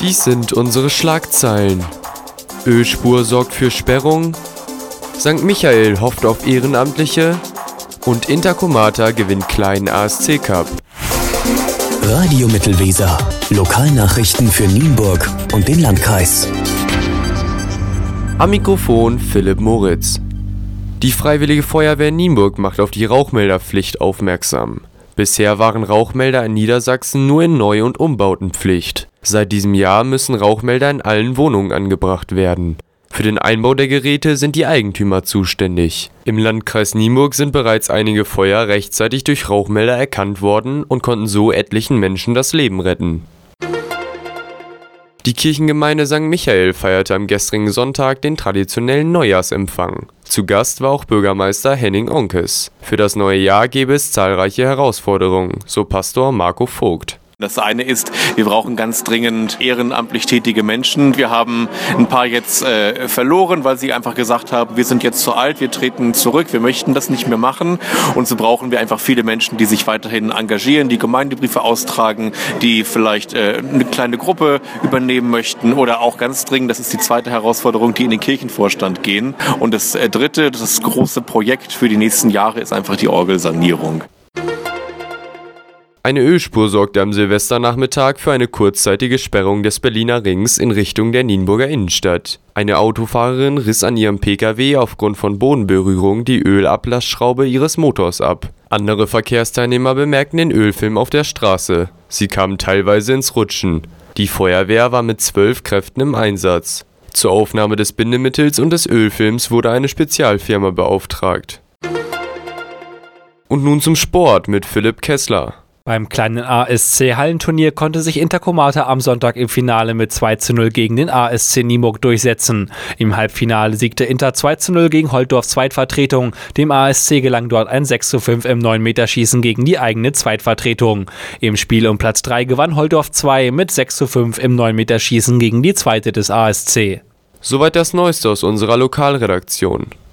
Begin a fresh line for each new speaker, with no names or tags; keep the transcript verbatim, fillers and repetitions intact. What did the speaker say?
Dies sind unsere Schlagzeilen. Ölspur sorgt für Sperrung, Sankt Michael hofft auf Ehrenamtliche und Intercomata gewinnt kleinen A S C Cup.
Radio Mittelweser. Lokalnachrichten für Nienburg und den Landkreis.
Am Mikrofon Philipp Moritz. Die Freiwillige Feuerwehr Nienburg macht auf die Rauchmelderpflicht aufmerksam. Bisher waren Rauchmelder in Niedersachsen nur in Neu- und Umbauten Pflicht. Seit diesem Jahr müssen Rauchmelder in allen Wohnungen angebracht werden. Für den Einbau der Geräte sind die Eigentümer zuständig. Im Landkreis Nienburg sind bereits einige Feuer rechtzeitig durch Rauchmelder erkannt worden und konnten so etlichen Menschen das Leben retten. Die Kirchengemeinde Sankt Michael feierte am gestrigen Sonntag den traditionellen Neujahrsempfang. Zu Gast war auch Bürgermeister Henning Onkes. Für das neue Jahr gäbe es zahlreiche Herausforderungen, so Pastor Marco Vogt.
Das eine ist, wir brauchen ganz dringend ehrenamtlich tätige Menschen. Wir haben ein paar jetzt äh, verloren, weil sie einfach gesagt haben, wir sind jetzt zu alt, wir treten zurück, wir möchten das nicht mehr machen. Und so brauchen wir einfach viele Menschen, die sich weiterhin engagieren, die Gemeindebriefe austragen, die vielleicht äh, eine kleine Gruppe übernehmen möchten oder auch ganz dringend, das ist die zweite Herausforderung, die in den Kirchenvorstand gehen. Und das äh, dritte, das große Projekt für die nächsten Jahre ist einfach die Orgelsanierung.
Eine Ölspur sorgte am Silvesternachmittag für eine kurzzeitige Sperrung des Berliner Rings in Richtung der Nienburger Innenstadt. Eine Autofahrerin riss an ihrem Pkw aufgrund von Bodenberührung die Ölablassschraube ihres Motors ab. Andere Verkehrsteilnehmer bemerkten den Ölfilm auf der Straße. Sie kamen teilweise ins Rutschen. Die Feuerwehr war mit zwölf Kräften im Einsatz. Zur Aufnahme des Bindemittels und des Ölfilms wurde eine Spezialfirma beauftragt. Und nun zum Sport mit Philipp Kessler.
Beim kleinen A S C-Hallenturnier konnte sich Intercomata am Sonntag im Finale mit zwei zu null gegen den A S C Nienburg durchsetzen. Im Halbfinale siegte Inter zwei zu null gegen Holtdorfs Zweitvertretung. Dem A S C gelang dort ein sechs zu fünf im neun Meter Schießen gegen die eigene Zweitvertretung. Im Spiel um Platz drei gewann Holtdorf zwei mit sechs zu fünf im neun Meter Schießen gegen die zweite des A S C.
Soweit das Neueste aus unserer Lokalredaktion.